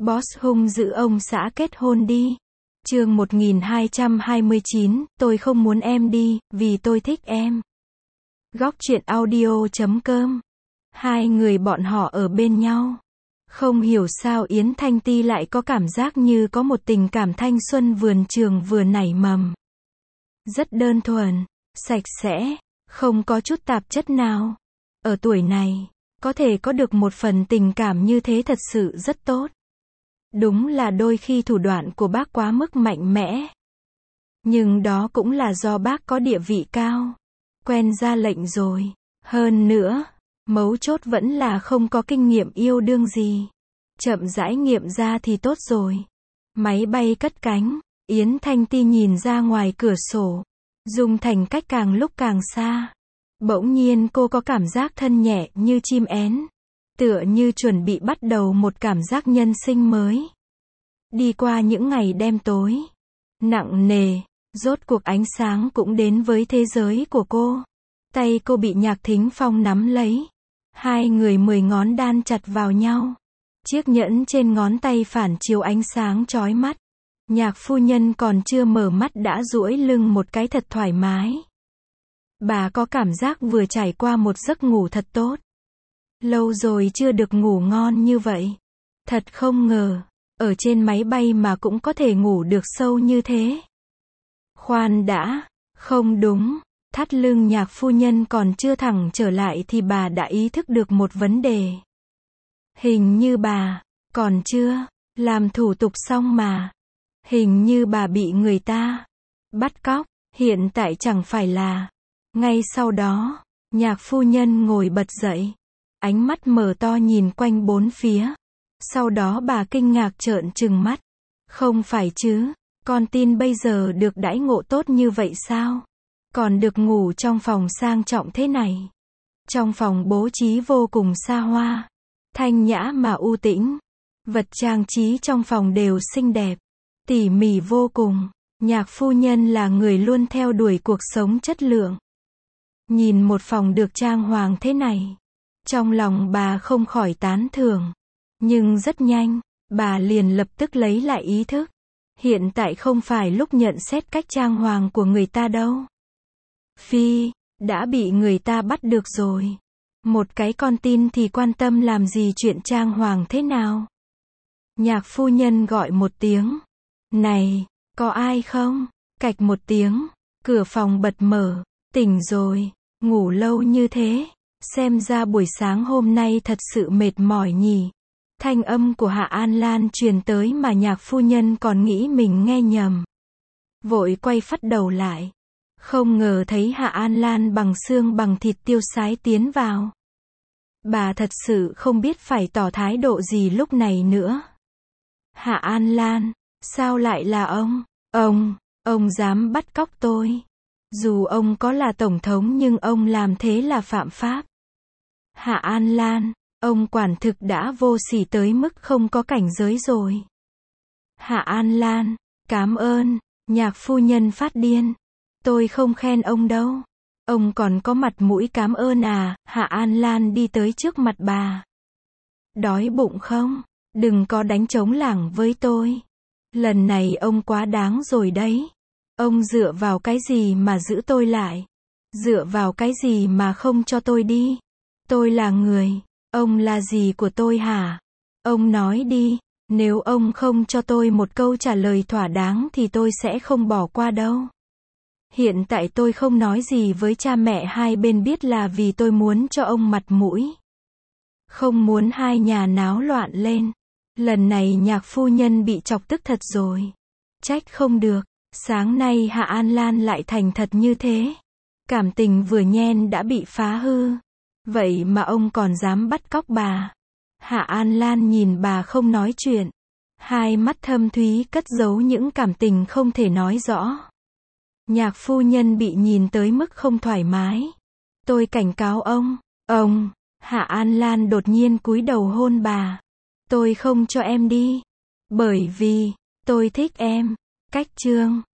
Boss hung dữ ông xã kết hôn đi. Chương 1229, tôi không muốn em đi, vì tôi thích em. Góc truyện audio.com. Hai người bọn họ ở bên nhau. Không hiểu sao Yến Thanh Ti lại có cảm giác như có một tình cảm thanh xuân vườn trường vừa nảy mầm. Rất đơn thuần, sạch sẽ, không có chút tạp chất nào. Ở tuổi này, có thể có được một phần tình cảm như thế thật sự rất tốt. Đúng là đôi khi thủ đoạn của bác quá mức mạnh mẽ. Nhưng đó cũng là do bác có địa vị cao. Quen ra lệnh rồi. Hơn nữa, mấu chốt vẫn là không có kinh nghiệm yêu đương gì. Chậm rãi nghiệm ra thì tốt rồi. Máy bay cất cánh, Yến Thanh Ti nhìn ra ngoài cửa sổ. Dung Thành cách càng lúc càng xa. Bỗng nhiên cô có cảm giác thân nhẹ như chim én. Tựa như chuẩn bị bắt đầu một cảm giác nhân sinh mới. Đi qua những ngày đêm tối nặng nề, rốt cuộc ánh sáng cũng đến với thế giới của cô. Tay cô bị Nhạc Thính Phong nắm lấy. Hai người 10 ngón đan chặt vào nhau. Chiếc nhẫn trên ngón tay phản chiếu ánh sáng chói mắt. Nhạc phu nhân còn chưa mở mắt đã duỗi lưng một cái thật thoải mái. Bà có cảm giác vừa trải qua một giấc ngủ thật tốt. Lâu rồi chưa được ngủ ngon như vậy. Thật không ngờ, ở trên máy bay mà cũng có thể ngủ được sâu như thế. Khoan đã, không đúng, thắt lưng Nhạc phu nhân còn chưa thẳng trở lại thì bà đã ý thức được một vấn đề. Hình như bà, còn chưa, làm thủ tục xong mà. Hình như bà bị người ta bắt cóc, hiện tại chẳng phải là. Ngay sau đó, Nhạc phu nhân ngồi bật dậy. Ánh mắt mở to nhìn quanh bốn phía. Sau đó bà kinh ngạc trợn trừng mắt. Không phải chứ, con tin bây giờ được đãi ngộ tốt như vậy sao? Còn được ngủ trong phòng sang trọng thế này. Trong phòng bố trí vô cùng xa hoa. Thanh nhã mà u tĩnh. Vật trang trí trong phòng đều xinh đẹp. Tỉ mỉ vô cùng. Nhạc phu nhân là người luôn theo đuổi cuộc sống chất lượng. Nhìn một phòng được trang hoàng thế này. Trong lòng bà không khỏi tán thưởng. Nhưng rất nhanh, bà liền lập tức lấy lại ý thức. Hiện tại không phải lúc nhận xét cách trang hoàng của người ta đâu. Phi, đã bị người ta bắt được rồi. Một cái con tin thì quan tâm làm gì chuyện trang hoàng thế nào? Nhạc phu nhân gọi một tiếng. Này, có ai không? Cạch một tiếng, cửa phòng bật mở. Tỉnh rồi, ngủ lâu như thế. Xem ra buổi sáng hôm nay thật sự mệt mỏi nhỉ. Thanh âm của Hạ An Lan truyền tới mà Nhạc phu nhân còn nghĩ mình nghe nhầm. Vội quay phắt đầu lại. Không ngờ thấy Hạ An Lan bằng xương bằng thịt tiêu sái tiến vào. Bà thật sự không biết phải tỏ thái độ gì lúc này nữa. Hạ An Lan, sao lại là ông? Ông dám bắt cóc tôi. Dù ông có là tổng thống nhưng ông làm thế là phạm pháp. Hạ An Lan, ông quả thực đã vô sỉ tới mức không có cảnh giới rồi. Hạ An Lan, cảm ơn. Nhạc phu nhân phát điên. Tôi không khen ông đâu. Ông còn có mặt mũi cảm ơn à? Hạ An Lan đi tới trước mặt bà. Đói bụng không? Đừng có đánh trống lảng với tôi. Lần này ông quá đáng rồi đấy. Ông dựa vào cái gì mà giữ tôi lại? Dựa vào cái gì mà không cho tôi đi? Tôi là người. Ông là gì của tôi hả? Ông nói đi. Nếu ông không cho tôi một câu trả lời thỏa đáng thì tôi sẽ không bỏ qua đâu. Hiện tại tôi không nói gì với cha mẹ hai bên biết là vì tôi muốn cho ông mặt mũi. Không muốn hai nhà náo loạn lên. Lần này Nhạc phu nhân bị chọc tức thật rồi. Trách không được. Sáng nay Hạ An Lan lại thành thật như thế. Cảm tình vừa nhen đã bị phá hư. Vậy mà ông còn dám bắt cóc bà. Hạ An Lan nhìn bà không nói chuyện. Hai mắt thâm thúy cất giấu những cảm tình không thể nói rõ. Nhạc phu nhân bị nhìn tới mức không thoải mái. Tôi cảnh cáo ông. Hạ An Lan đột nhiên cúi đầu hôn bà. Tôi không cho em đi. Bởi vì, tôi thích em. Cách chương